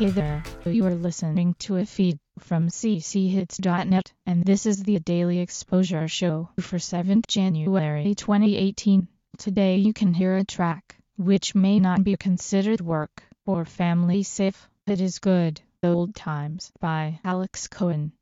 Hey there, you are listening to a feed from cchits.net, and this is the Daily Exposure Show for 7th January 2018. Today you can hear a track which may not be considered work or family safe. It is Good Old Times by Alex Cohen.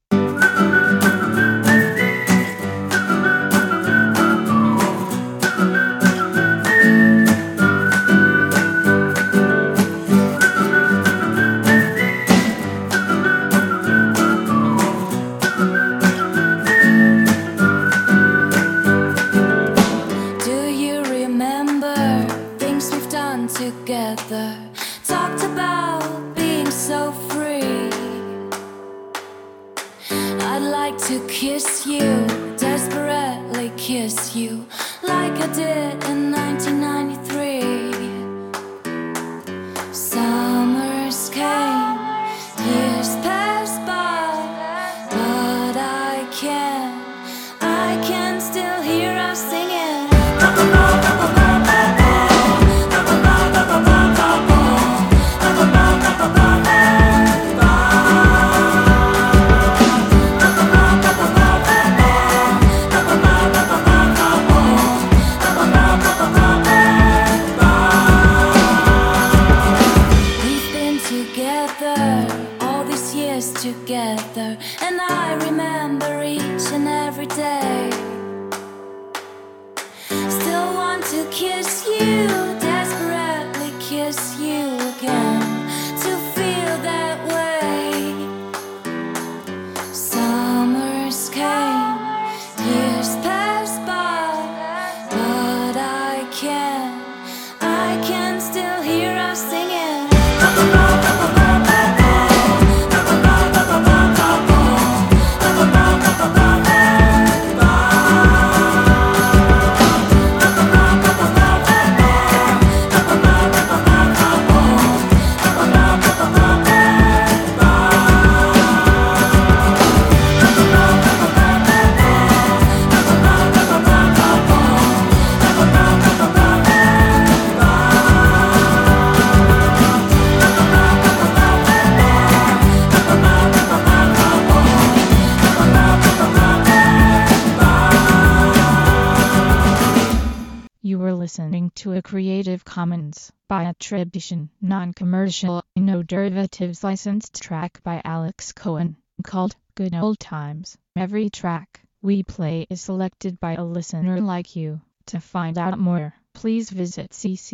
Together, talked about being so free. I'd like to kiss you, desperately kiss you, like I did in 1993. Summers came, years passed by, but I can still hear us singing. All these years together, and I remember each and every day. Still want to kiss you, desperately kiss you again, to feel that way. Summers came, years passed by, but I can still hear us singing. You were listening to a Creative Commons by attribution, non-commercial, no derivatives licensed track by Alex Cohen, called Good Old Times. Every track we play is selected by a listener like you. To find out more, please visit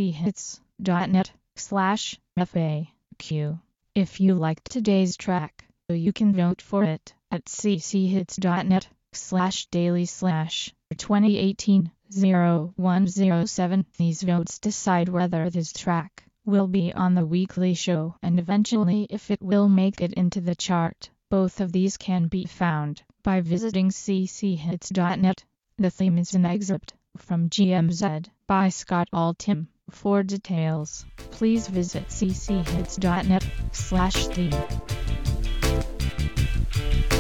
cchits.net/FAQ. If you liked today's track, you can vote for it at cchits.net/daily/2018-0107. These votes decide whether this track will be on the weekly show and eventually if it will make it into the chart. Both of these can be found by visiting cchits.net. The theme is an excerpt from GMZ by Scott Altham. For details, please visit cchits.net/theme.